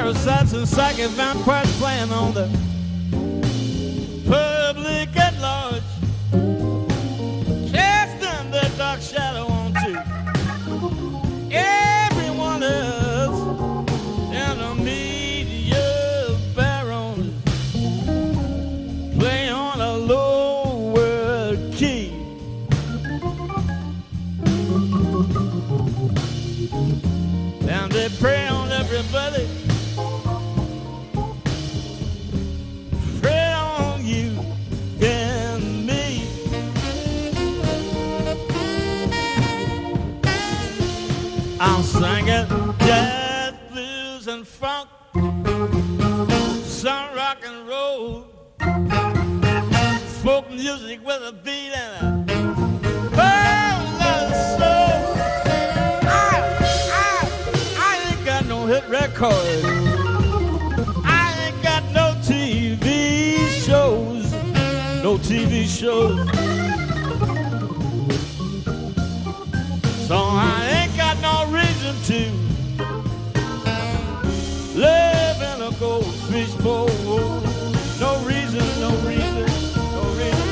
parasites and psychic vampires playing on the public at large. Casting the dark shadow onto everyone else. And the media barons play on a lower key. And they prey on everybody. Prey on you and me. I'm singing jazz, blues, and funk, some rock and roll, folk music with a beat and a whole lot of soul. I ain't got no hit record. I ain't got no TV shows. No TV shows. So I ain't got no reason to live in a goldfish bowl. No reason, no reason, no reason.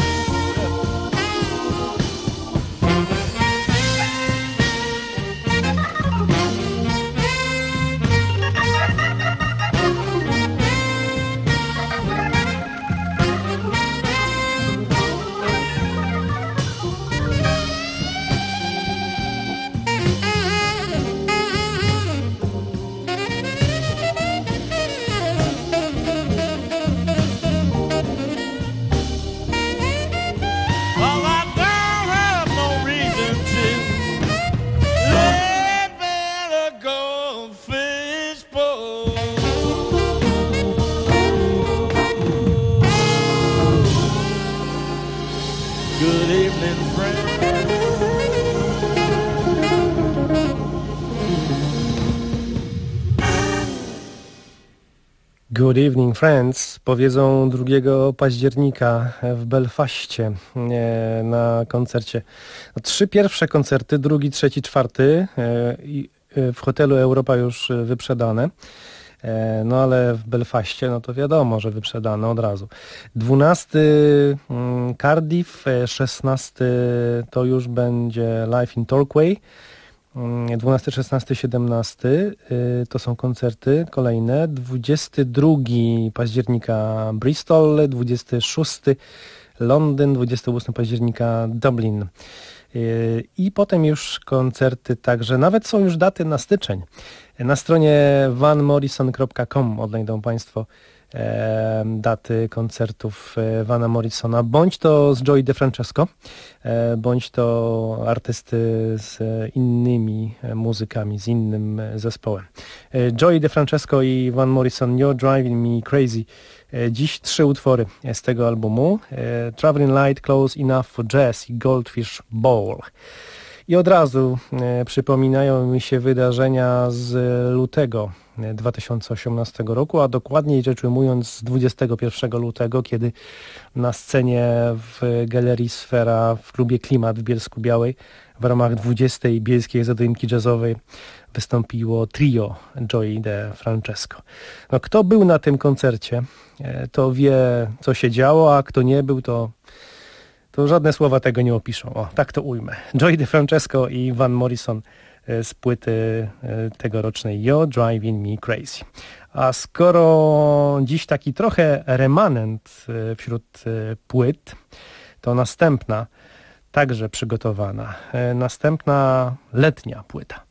Good evening friends, powiedzą 2 października w Belfaście na koncercie. 3 pierwsze koncerty, 2., 3., 4 w hotelu Europa już wyprzedane. No ale w Belfaście, no to wiadomo, że wyprzedane od razu. 12 Cardiff, 16 to już będzie Live in Torquay. 12, 16, 17 to są koncerty kolejne. 22 października Bristol, 26 Londyn, 28 października Dublin. I potem już koncerty także, nawet są już daty na styczeń. Na stronie vanmorrison.com odnajdą Państwo daty koncertów Vana Morrisona, bądź to z Joey DeFrancesco, bądź to artysty z innymi muzykami, z innym zespołem. Joey DeFrancesco i Van Morrison, You're Driving Me Crazy. Dziś 3 utwory z tego albumu. Traveling Light, Close Enough for Jazz i Goldfish Bowl. I od razu przypominają mi się wydarzenia z lutego 2018 roku, a dokładniej rzecz ujmując z 21 lutego, kiedy na scenie w Galerii Sfera w klubie Klimat w Bielsku-Białej w ramach 20. Bielskiej Zadymki Jazzowej wystąpiło trio Joey DeFrancesco. No, kto był na tym koncercie, to wie, co się działo, a kto nie był, to żadne słowa tego nie opiszą. O, tak to ujmę. Joey DeFrancesco i Van Morrison z płyty tegorocznej You're Driving Me Crazy. A skoro dziś taki trochę remanent wśród płyt, to następna, także przygotowana, następna letnia płyta.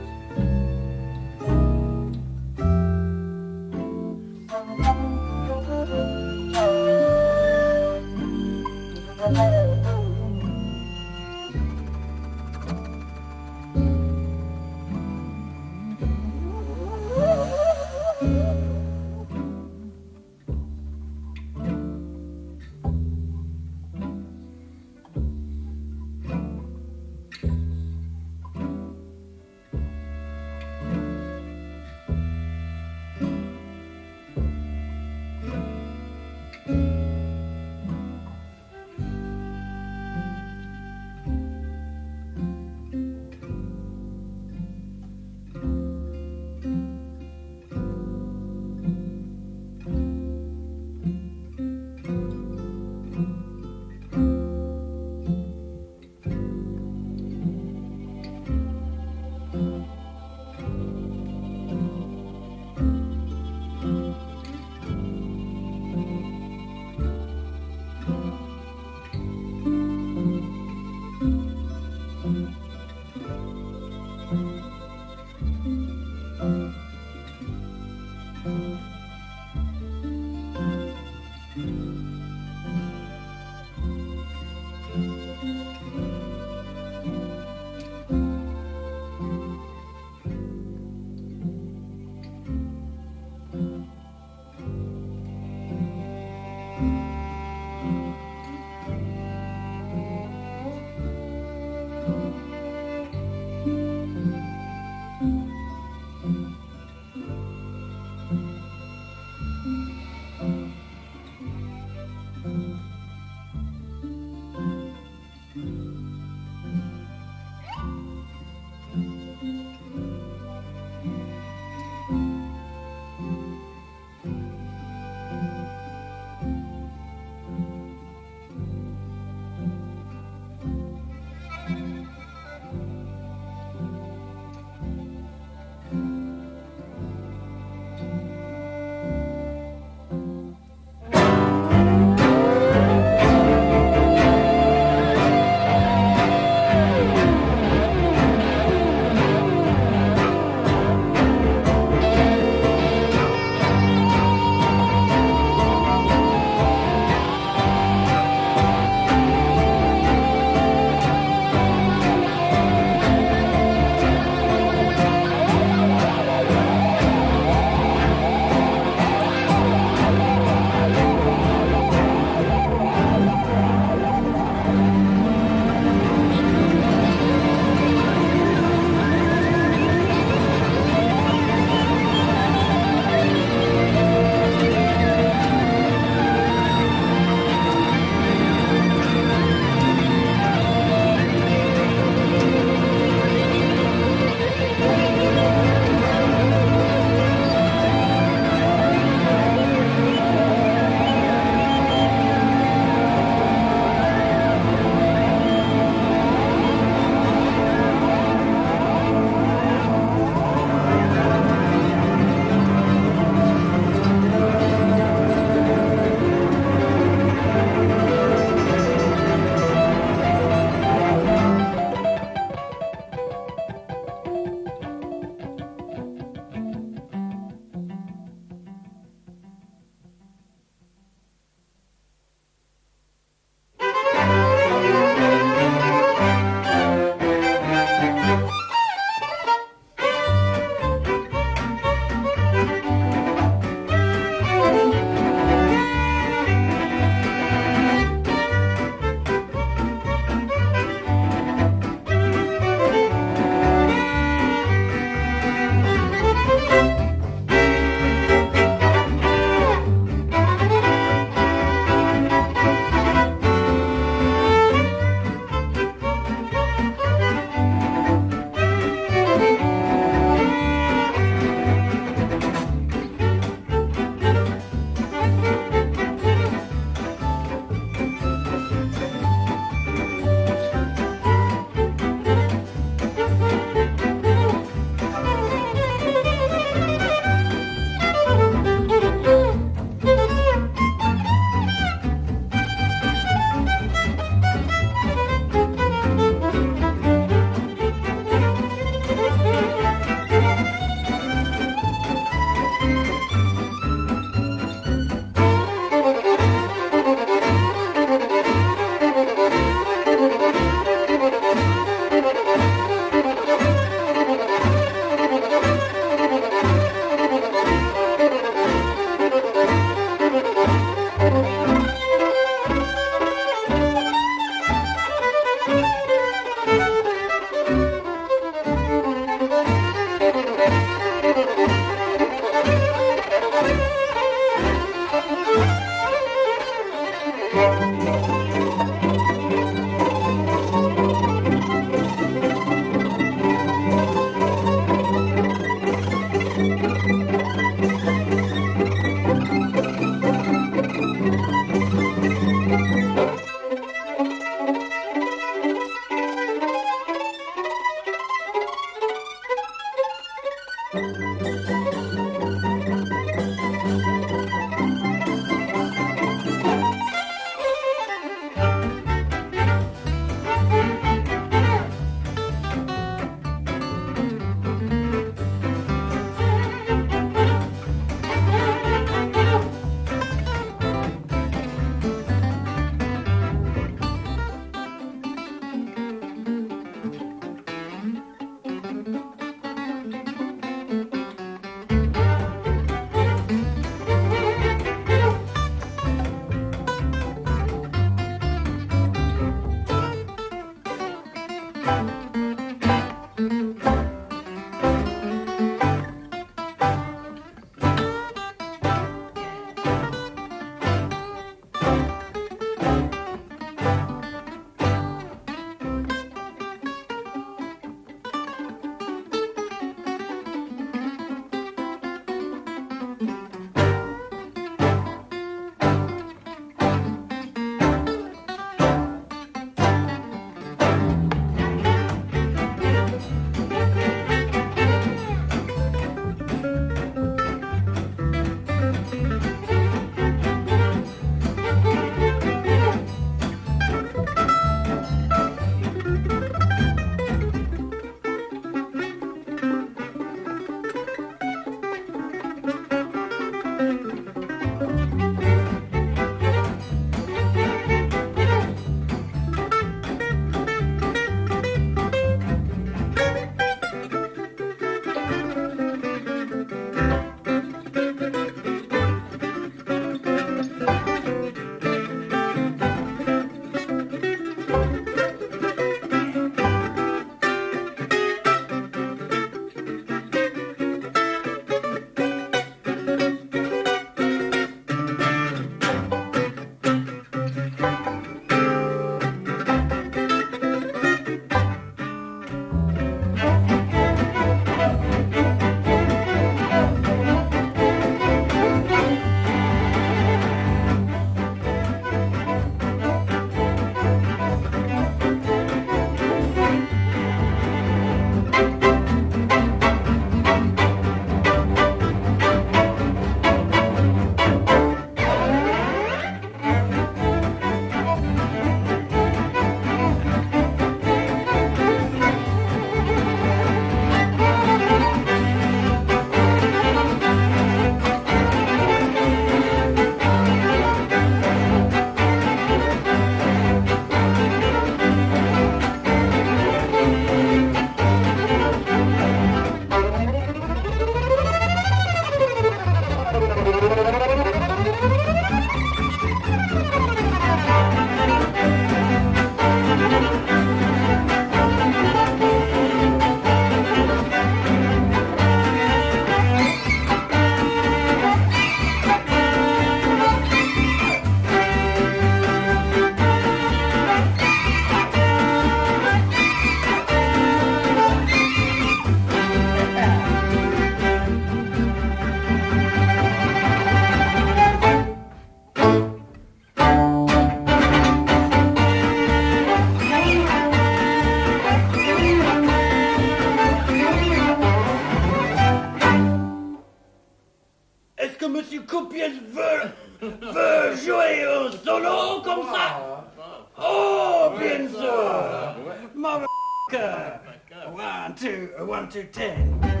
solo comme ça. Oh, bien sûr. Motherfucker. 1, 2, 1, 2, 10.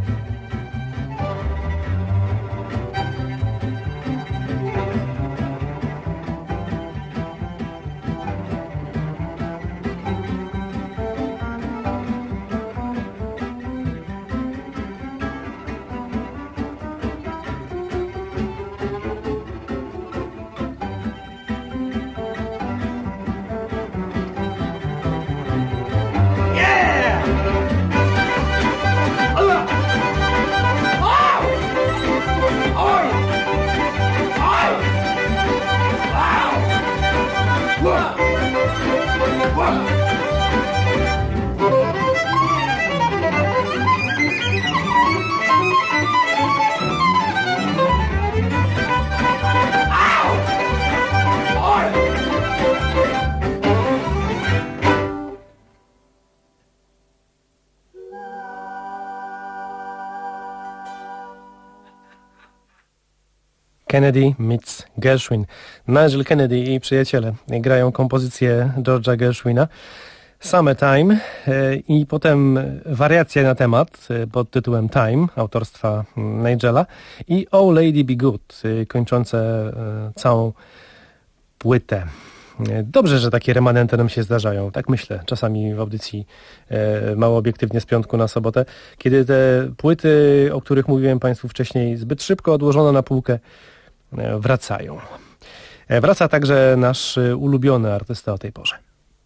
Kennedy meets Gershwin. Nigel Kennedy i przyjaciele grają kompozycję George'a Gershwina Summertime i potem wariacja na temat pod tytułem Time autorstwa Nigela i Oh Lady Be Good kończące całą płytę. Dobrze, że takie remanenty nam się zdarzają. Tak myślę czasami w audycji mało obiektywnie z piątku na sobotę, kiedy te płyty, o których mówiłem Państwu wcześniej, zbyt szybko odłożone na półkę, wracają. Wraca także nasz ulubiony artysta o tej porze.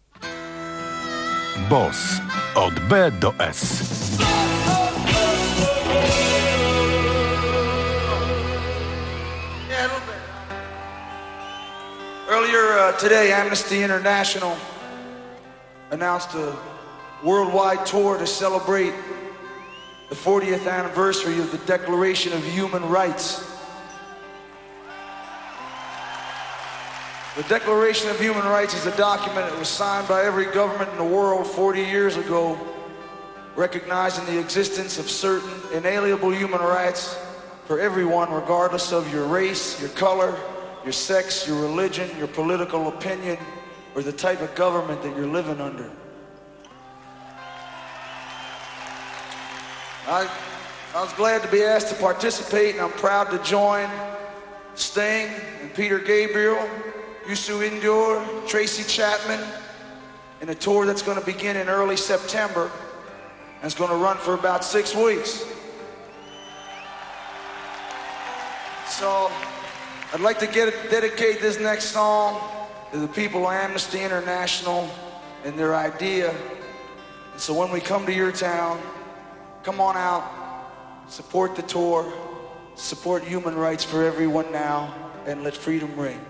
Boss od B do S. Earlier today, Amnesty International announced a worldwide tour to celebrate the 40th anniversary of the Declaration of Human Rights. The Declaration of Human Rights is a document that was signed by every government in the world 40 years ago, recognizing the existence of certain inalienable human rights for everyone, regardless of your race, your color, your sex, your religion, your political opinion, or the type of government that you're living under. I was glad to be asked to participate, and I'm proud to join Sting and Peter Gabriel, Youssou N'Dour, Tracy Chapman in a tour that's going to begin in early September and it's going to run for about 6 weeks. So I'd like to dedicate this next song to the people of Amnesty International and their idea. And so when we come to your town, come on out, support the tour, support human rights for everyone now, and let freedom ring.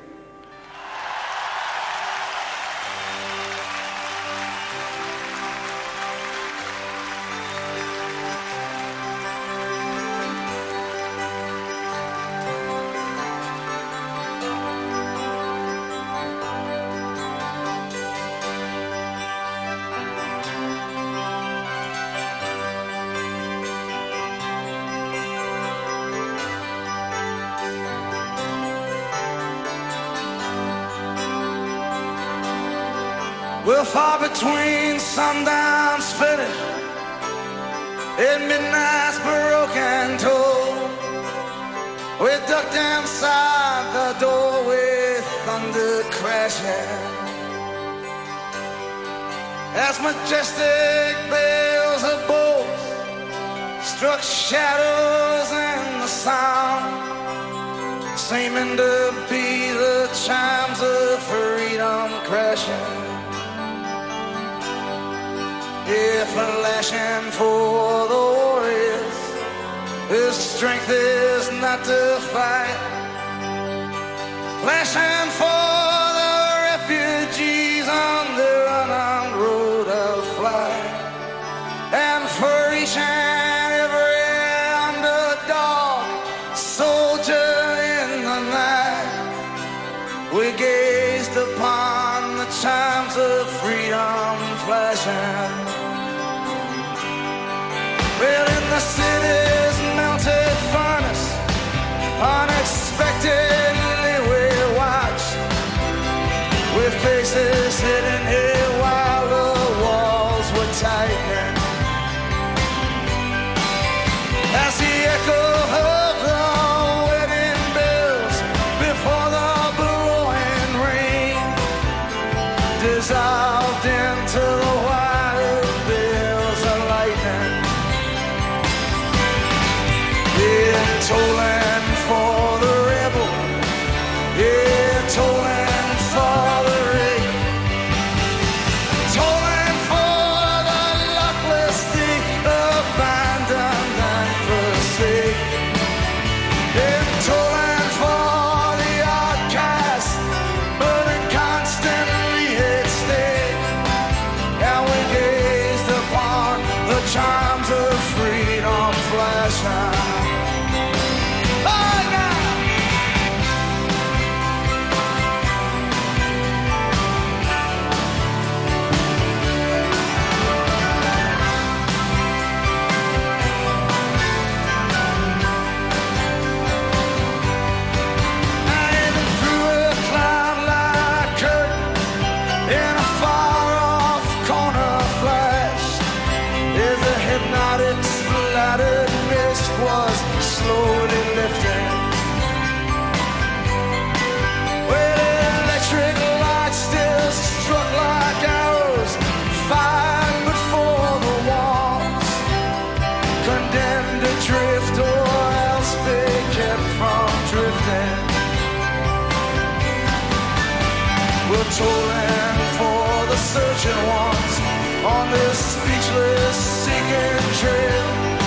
We're far between sundown's finish and midnight's broken toll. We ducked inside the door with thunder crashing as majestic bells of bolts struck shadows in the sound, seeming to be the chimes of freedom crashing. If flashing for the warriors, whose strength is not to fight, flashing for the refugees on their unarmed road of flight, and for each and every underdog soldier in the night, we gazed upon the chimes of freedom flashing. Well, in the city's melted furnace, unexpectedly we watched faces hidden here while the walls were tightening. As the echo of the wedding bells before the blowing rain dissolved into the wild bills of lightning. Yeah, tolling for the rebel. Yeah, tolling for the ring. Tolling for the luckless, the abandoned and forsaken. Yeah, tolling for the outcast, but constantly at stake. And we gazed upon the charms of freedom flashing. Was slowly lifting. Well, electric lights still struck like arrows, fired before the walls, condemned to drift or else be kept from drifting. We're tolling for the searching ones on this speechless, sinking trail.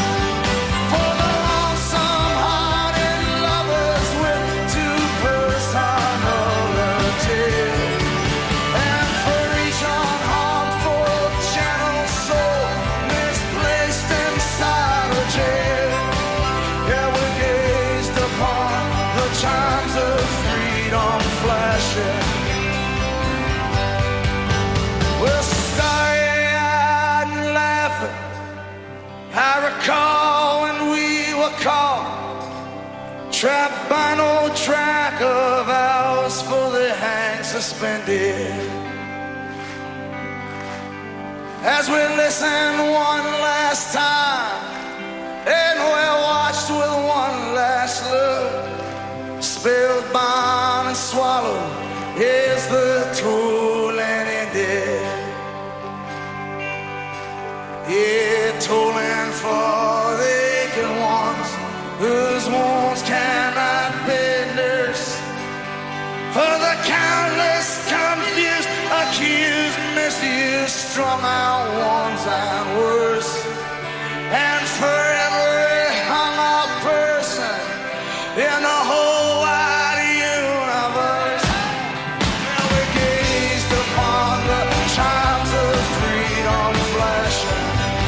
Chimes of freedom flashing. We're starry-eyed and laughing. I recall when we were caught, trapped by no track of ours, fully hang suspended. As we listen one last time, and we're watched with one last look. Spellbound and swallowed is the tolling ended. Yeah, tolling for the aching ones whose wounds cannot be nursed. For the countless confused, accused, misused, strung out ones and worse. And for every hung up person in the whole wide universe, and we gazed upon the chimes of freedom flashing.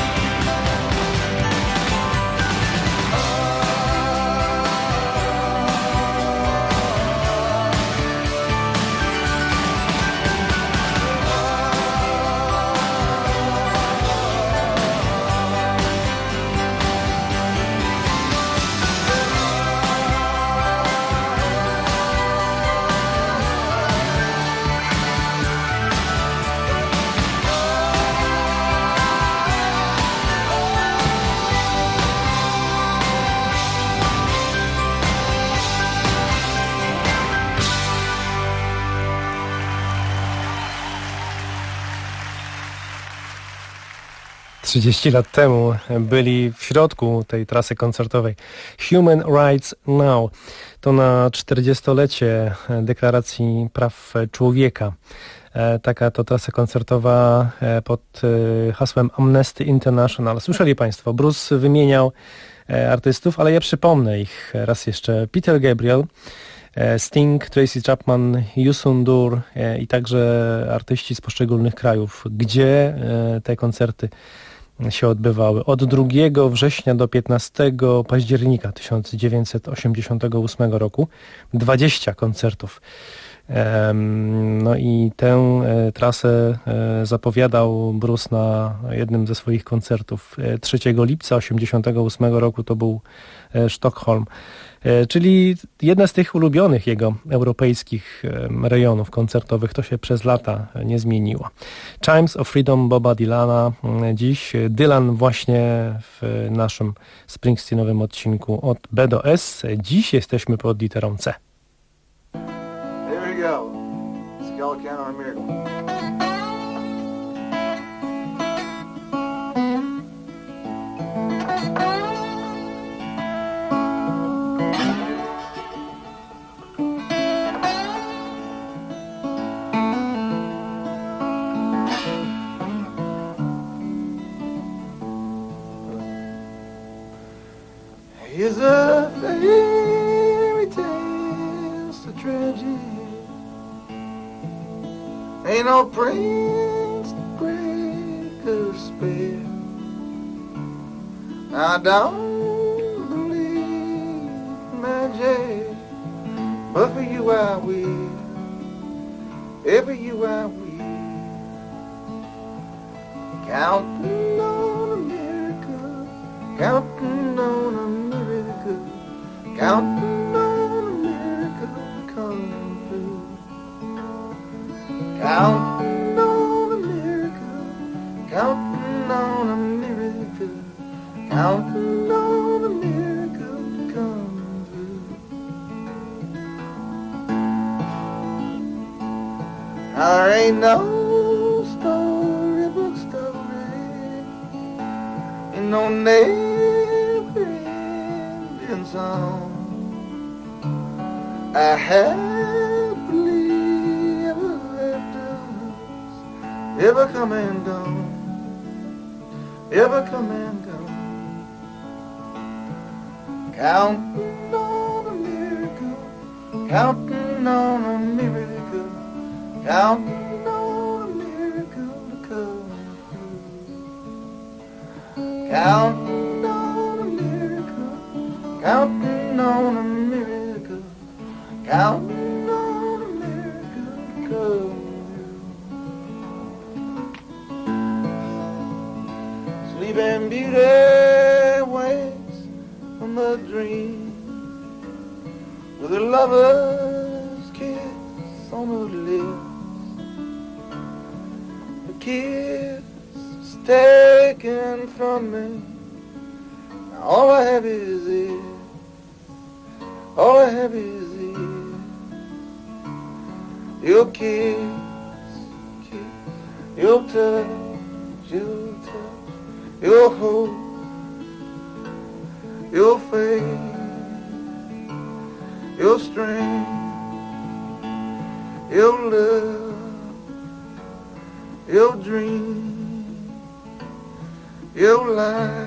Trzydzieści lat temu byli w środku tej trasy koncertowej Human Rights Now. To na 40-lecie Deklaracji Praw Człowieka. Taka to trasa koncertowa pod hasłem Amnesty International. Słyszeli Państwo, Bruce wymieniał artystów, ale ja przypomnę ich raz jeszcze. Peter Gabriel, Sting, Tracy Chapman, Youssou N'Dour i także artyści z poszczególnych krajów, gdzie te koncerty się odbywały. Od 2 września do 15 października 1988 roku 20 koncertów No i tę trasę zapowiadał Bruce na jednym ze swoich koncertów 3 lipca 1988 roku, to był Sztokholm. Czyli jedna z tych ulubionych jego europejskich rejonów koncertowych, to się przez lata nie zmieniło. Chimes of Freedom Boba Dylana. Dziś Dylan właśnie w naszym Springsteenowym odcinku od B do S. Dziś jesteśmy pod literą C. Here we go. Skeleton on a Miracle. Here's a fairy tale, it's a tragedy. Ain't no prince to break her spell. I don't believe in magic, but for you I will. Every you I will. Counting on a miracle, counting on a miracle, counting on a miracle to come through. Counting on a miracle, counting on a miracle, counting on a miracle to come through. There ain't no storybook story, ain't no never ending song. I happily ever after, ever come and gone, ever come and gone. Counting on a miracle, counting on a miracle, counting on a miracle to come through. Counting on a miracle, counting on a miracle, counting on a miracle to come through. Sleeping Beauty wakes from a dream with a lover's kiss on her lips. The kiss is taken from me. Now all I have is it. All I have is it. Your kiss, your touch, your hope, your faith, your strength, your love, your dream, your life.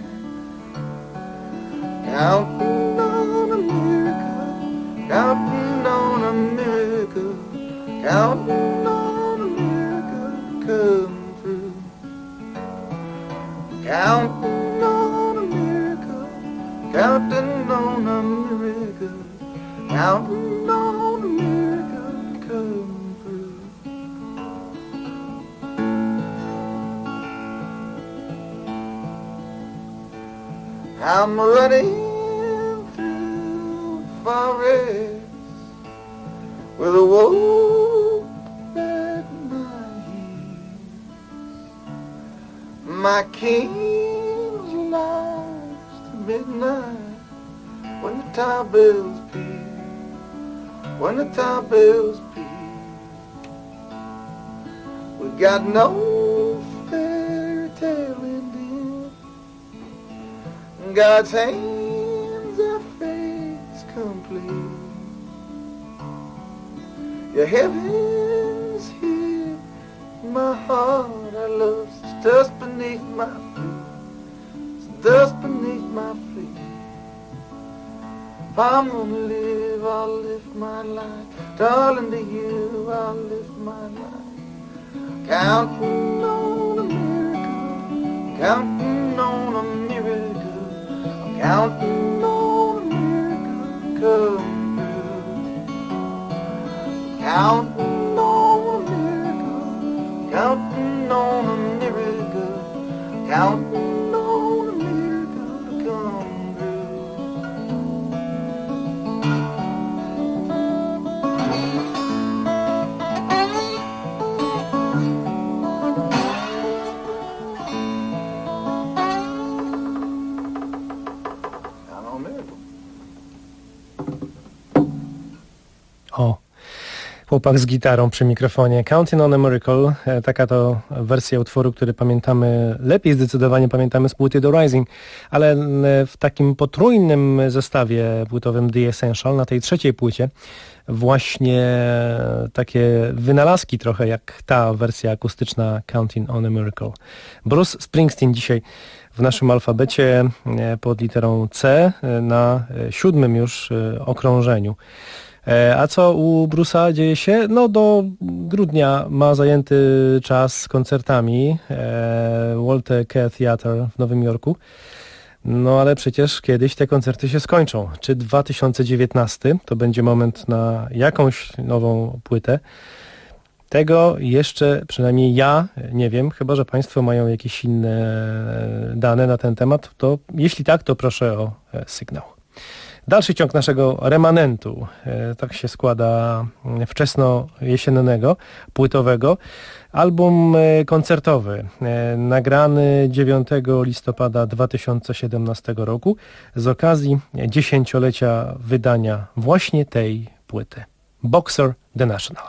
Counting on a miracle, counting on a miracle, counting on a miracle to come through. Counting on a miracle, counting on a miracle, counting on a miracle to come through. I'm running through the forest with a wolf at my heels. My king's lost at midnight when the tower bells peal, when the tower bells peal. We got no fairy tale ending. God's hands are fate's complete. Your heaven's here, my heart I love, it's dust beneath my feet, it's dust beneath my feet. If I'm gonna live, I'll live my life, darling, to you I'll live my life. Counting on a miracle, counting on a miracle, counting on a miracle to come through. Counting on a miracle, counting on a miracle, counting on a miracle to come Count on a miracle. O, chłopak z gitarą przy mikrofonie. Counting on a Miracle, taka to wersja utworu, który pamiętamy, lepiej zdecydowanie pamiętamy z płyty The Rising, ale w takim potrójnym zestawie płytowym The Essential, na tej trzeciej płycie, właśnie takie wynalazki trochę jak ta wersja akustyczna Counting on a Miracle. Bruce Springsteen dzisiaj w naszym alfabecie pod literą C na 7. już okrążeniu. A co u Bruce'a dzieje się? No do grudnia ma zajęty czas koncertami Walter Kerr Theatre w Nowym Jorku. No ale przecież kiedyś te koncerty się skończą. Czy 2019 to będzie moment na jakąś nową płytę? Tego jeszcze przynajmniej ja nie wiem, chyba że Państwo mają jakieś inne dane na ten temat. To jeśli tak, to proszę o sygnał. Dalszy ciąg naszego remanentu, tak się składa, wczesno-jesiennego, płytowego. Album koncertowy, nagrany 9 listopada 2017 roku z okazji 10-lecia wydania właśnie tej płyty. Boxer The National.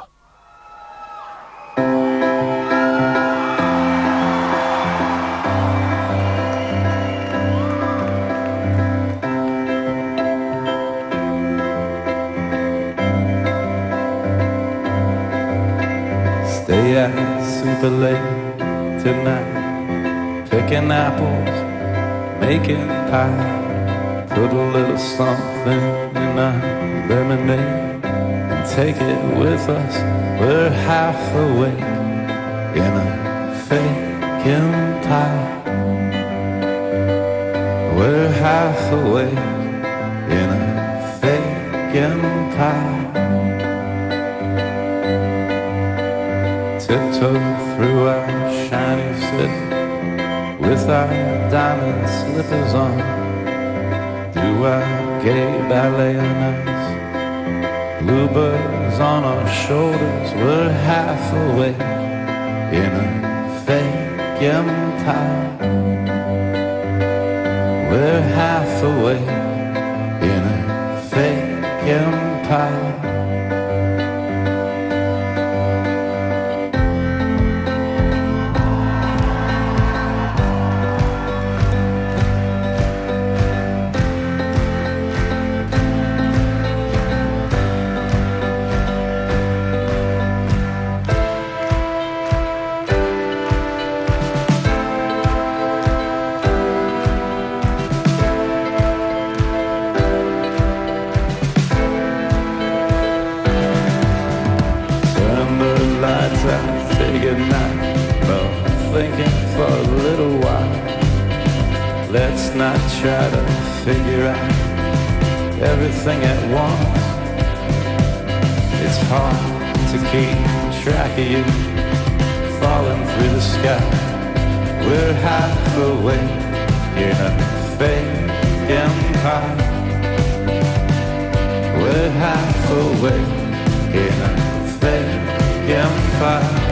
Stay out super late tonight, picking apples, making pie. Put a little something in our lemonade and take it with us. We're half awake in a fake empire. We're half awake in a fake empire. Tiptoe through our shiny city with our diamond slippers on. Do our gay ballet nights, bluebirds on our shoulders. We're half awake in a fake empire. We're half awake in a fake empire. Let's not try to figure out everything at once. It's hard to keep track of you falling through the sky. We're half awake in a fake empire. We're half awake in a fake empire.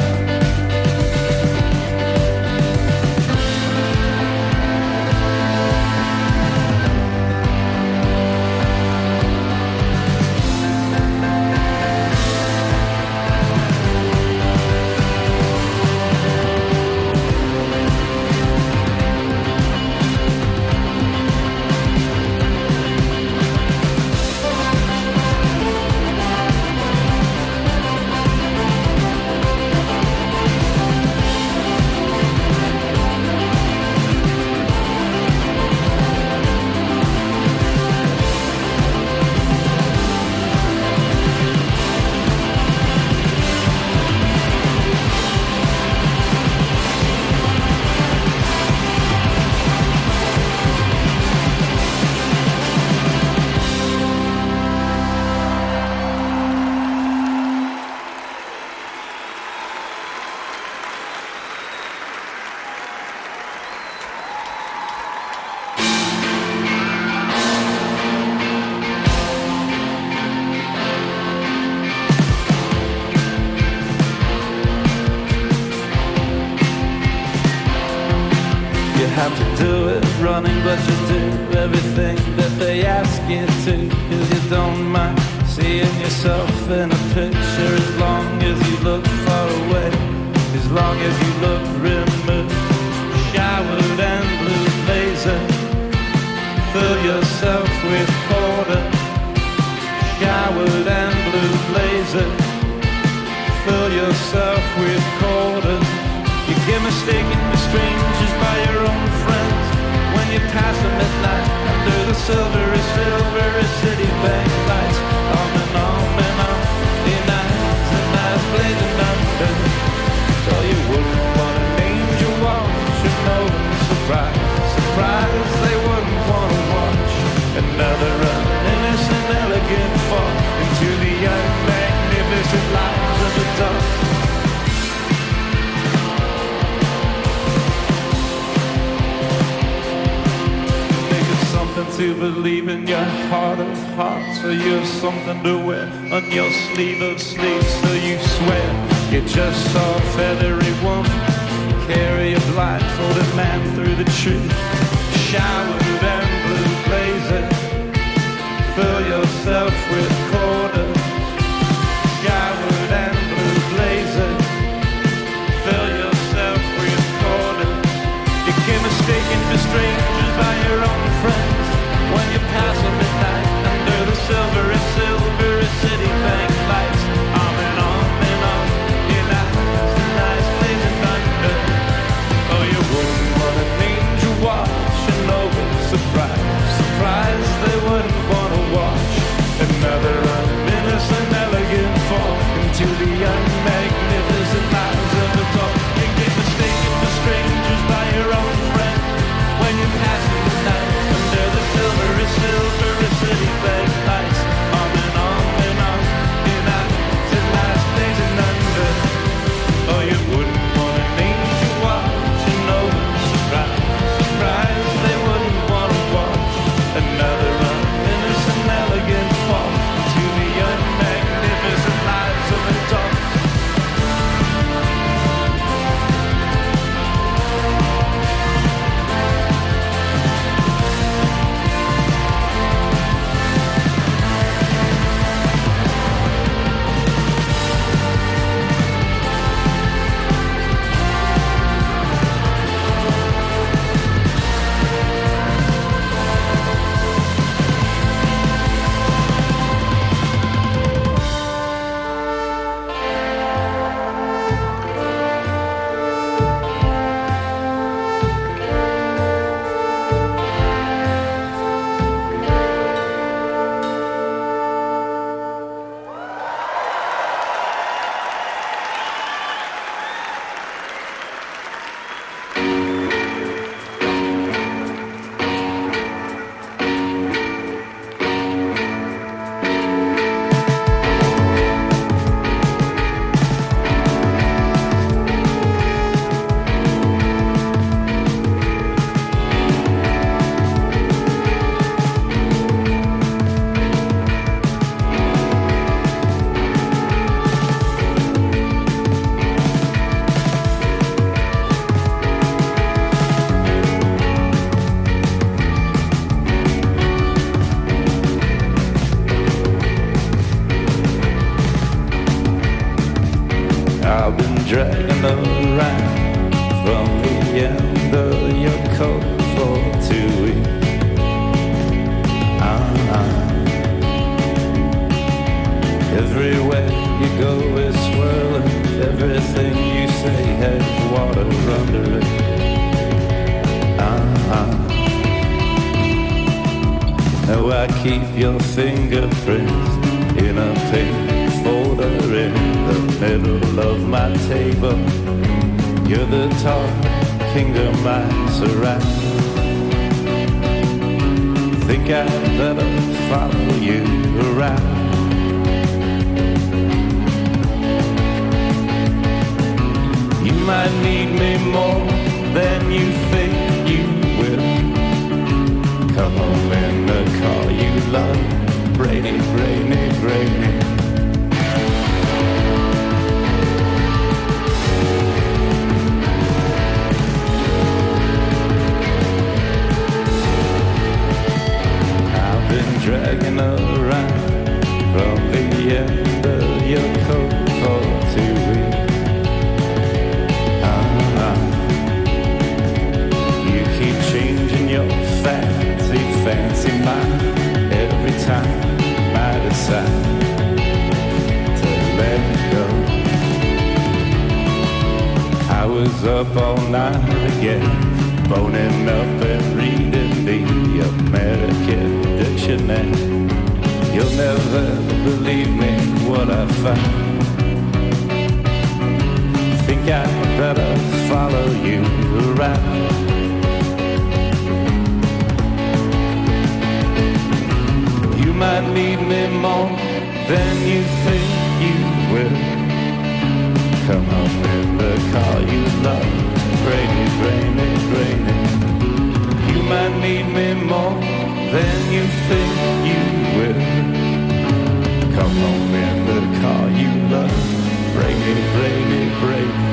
have to do it running, but you do everything that they ask you to, 'cause you don't mind seeing yourself in a picture as long as you look far away, as long as you look removed. Showered and blue blazer, fill yourself with quarter. Showered and blue blazer, fill yourself with quarters. You get mistaken for strangers by your own friends when you pass them at night under the silvery city bank lights. On and on and on, the nights and nights blazing under. So you wouldn't want an angel watch, you know, surprise, surprise, they wouldn't want to watch another innocent, elegant fall into the unmagnificent lives of the dark. To believe in your heart of hearts, so you have something to wear on your sleeve of sleeves, so you swear you just saw a feathery woman carry a blindfolded man through the tree. Showered and blue blazer, fill yourself with quarters. Showered and blue blazer, fill yourself with quarters. You get mistaken for strangers by your own friends when you pass them at night under the silvery city bank lights. On and on and on, your nights and nights blazing under. Oh, you wouldn't want an angel watch, and no surprise, surprise, they wouldn't want to watch another innocent, elegant fall into the unmagnificent lives of the dark. You get mistaken for strangers by your own friends when you pass them at night under the silvery city bank lights. On and on and on, your nights and nights blazing under. Oh, you wouldn't want an angel watch, and no surprise, surprise, they wouldn't want to watch another innocent, elegant fall to the unmagnificent lives of the dark. I've been dragging around from the end of your coat for 2 weeks. Everywhere you go is swirling, everything you say has water under it. Now I keep your fingerprints in a pink folder in the middle of my table. You're the talking of my surround. Think I'd better follow you around. You might need me more than you think you will. Come home in the car you love, Brady, Brady, Brady. was up all night again, boning up and reading the American dictionary. You'll never believe me what I found. Think I'd better follow you around. You might need me more than you think you will. Come home in the car you love, rainy, rainy, rainy. You might need me more than you think you will. Come home in the car you love, rainy, rainy, rainy.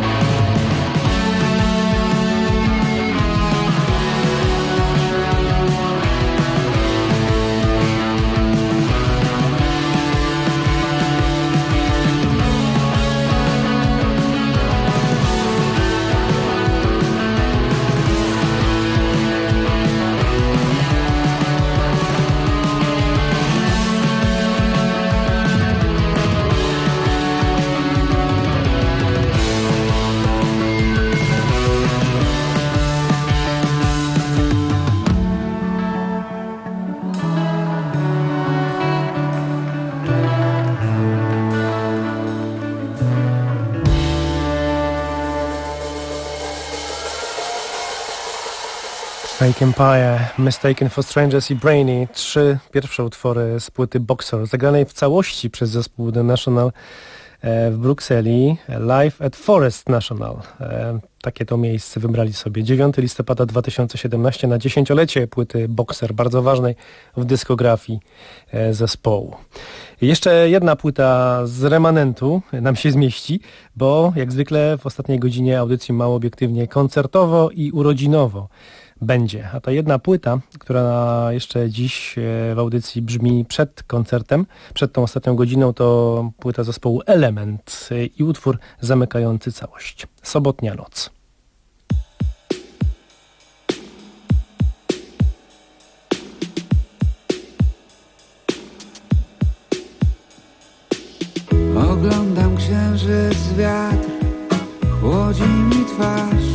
Snake Empire, Mistaken for Strangers i Brainy, 3 pierwsze utwory z płyty Boxer, zagranej w całości przez zespół The National w Brukseli, live at Forest National. Takie to miejsce wybrali sobie. 9 listopada 2017 na 10-lecie płyty Boxer, bardzo ważnej w dyskografii zespołu. Jeszcze jedna płyta z remanentu nam się zmieści, bo jak zwykle w ostatniej godzinie audycji Mało Obiektywnie koncertowo i urodzinowo będzie. A ta jedna płyta, która jeszcze dziś w audycji brzmi przed koncertem, przed tą ostatnią godziną, to płyta zespołu Element i utwór zamykający całość. Sobotnia noc. Oglądam księżyc, wiatr chłodzi mi twarz.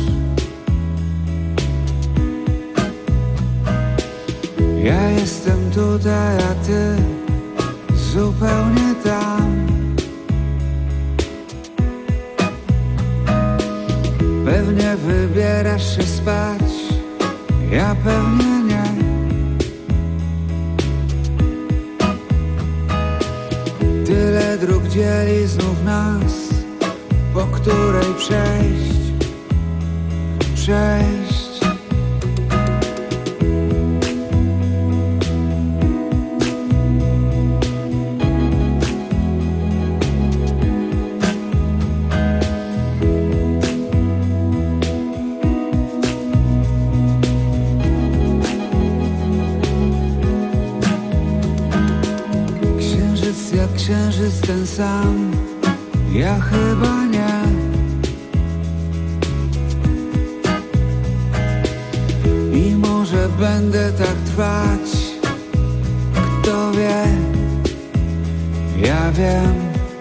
Ja jestem tutaj, a ty zupełnie tam. Pewnie wybierasz się spać, ja pewnie nie. Tyle dróg dzieli znów nas, po której przejść. Księżyc ten sam, ja chyba nie. I może będę tak trwać, kto wie, ja wiem.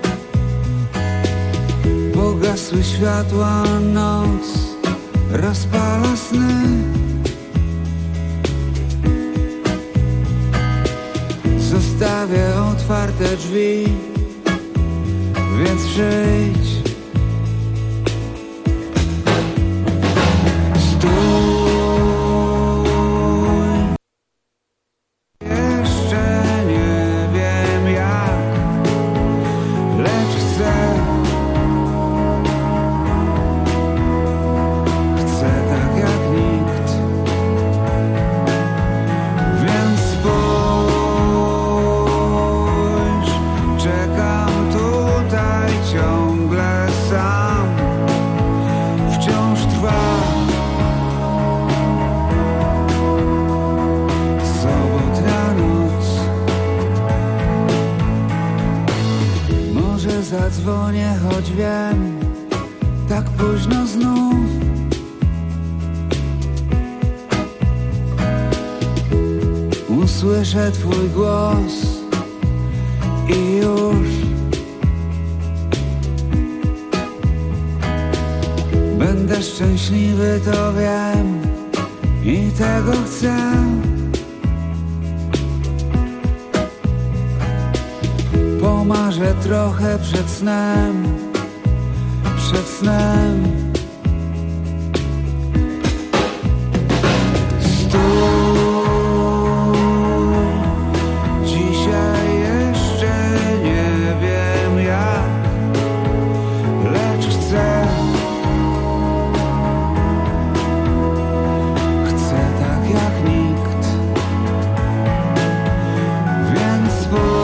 Pogasły światła, noc rozpala sny. Zostawię otwarte drzwi, więc przyjdź. Stój. Jeszcze nie wiem jak, lecz chcę. Chcę tak jak nikt, więc spójrz. Czekam tutaj ciągle sam, wciąż trwa sobotnia noc. Może zadzwonię, choć wiem, tak późno znów. Usłyszę twój głos i już będę szczęśliwy, to wiem i tego chcę. Pomarzę trochę przed snem, przed snem. Dzisiaj jeszcze nie wiem jak, lecz chcę. Chcę tak jak nikt, więc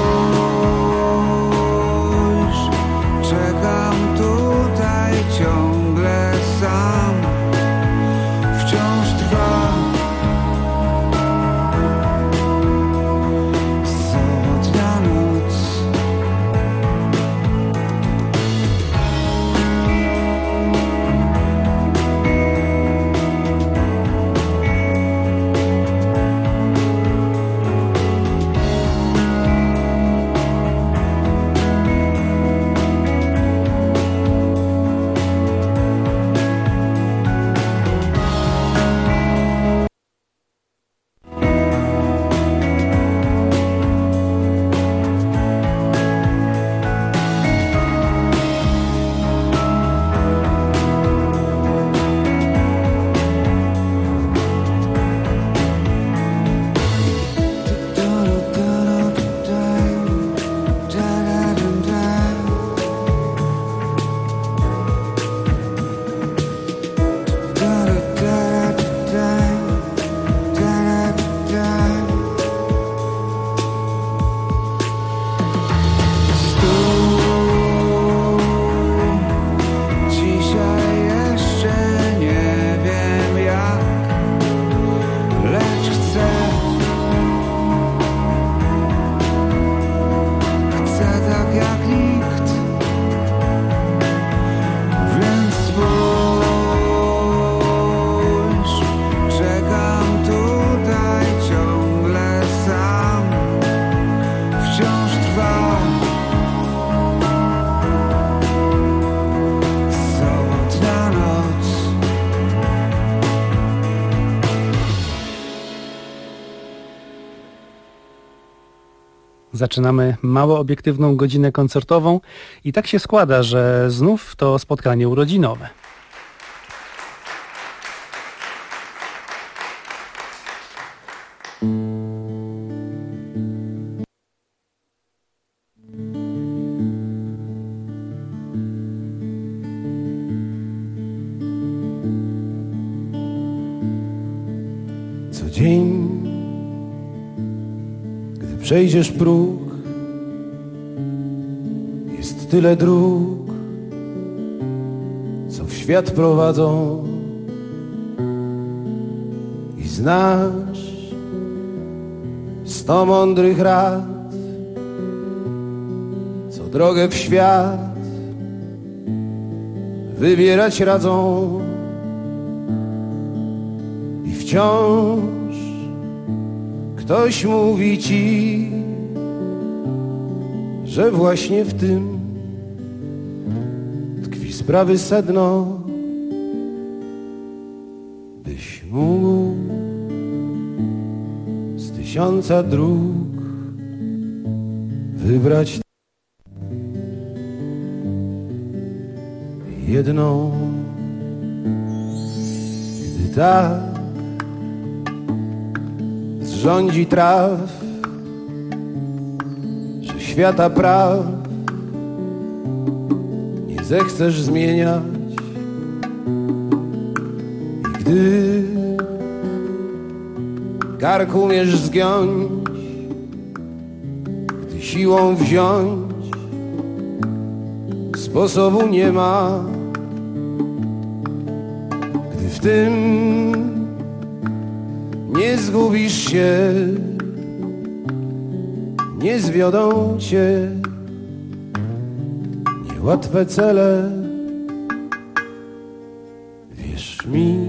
spójrz, czekam tutaj ciągle sam. Wciąż trwa sobotnia noc. Dzisiaj jeszcze nie wiem jak, lecz chcę. Chcę tak jak nikt, więc spójrz, czekam tutaj ciągle sam. Wciąż trwa sobotnia noc. Zaczynamy mało obiektywną godzinę koncertową i tak się składa, że znów to spotkanie urodzinowe. Co dzień, gdy przejdziesz próg, jest tyle dróg, co w świat prowadzą, i znasz 100 mądrych rad, co drogę w świat wybierać radzą. I wciąż ktoś mówi ci, że właśnie w tym tkwi sprawy sedno, byś mógł z 1000 dróg wybrać jedną. Gdy tak zrządzi traf, że świata praw nie zechcesz zmieniać, i gdy kark umiesz zgiąć, gdy siłą wziąć sposobu nie ma, gdy w tym nie zgubisz się, nie zwiodą cię niełatwe cele. Wierz mi,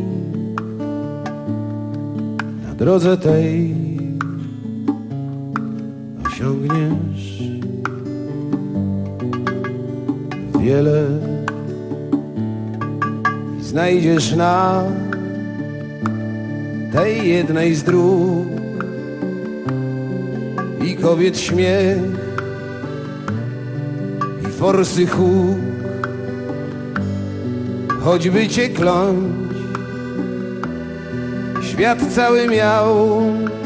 na drodze tej osiągniesz wiele i znajdziesz na tej jednej z dróg i kobiet śmiech i forsy huk, choćby cię kląć świat cały miał,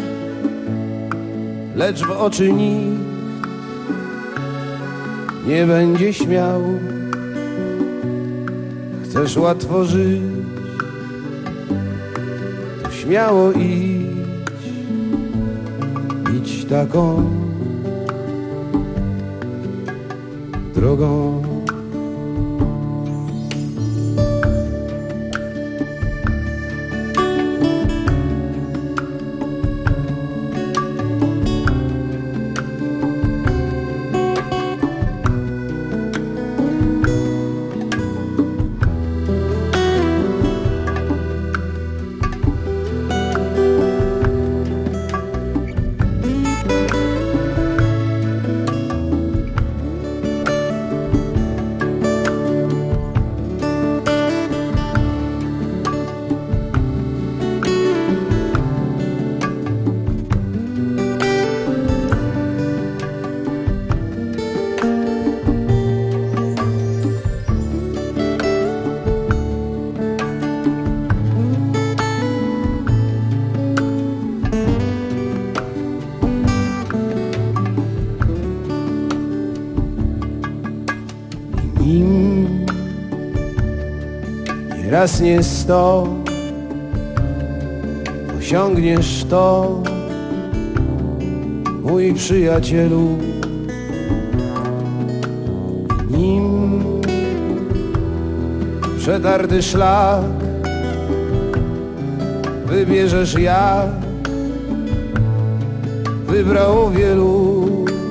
lecz w oczy nikt nie będzie śmiał. Chcesz łatwo żyć, to śmiało idź taką drogą. Raz nie 100 osiągniesz to, mój przyjacielu, nim przetarty szlak wybierzesz jak wybrało wielu,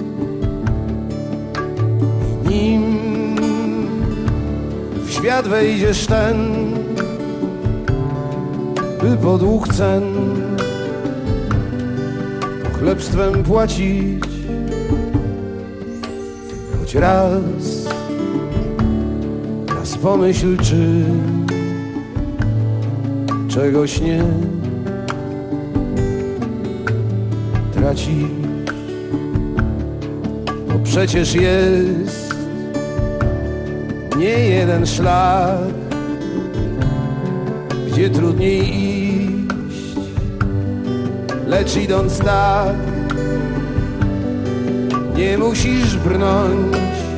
nim w świat wejdziesz ten, by podług cen chlebstwem płacić, choć raz pomyśl, czy czegoś nie tracisz, bo przecież jest nie jeden szlak, gdzie trudniej iść, lecz idąc tak, nie musisz brnąć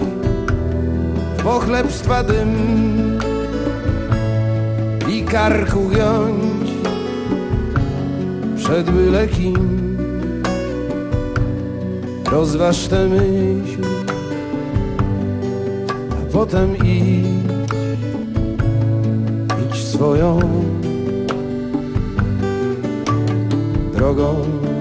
w pochlebstwa dym i karku giąć przed byle kim. Rozważ tę myśl, a potem idź swoją drogą.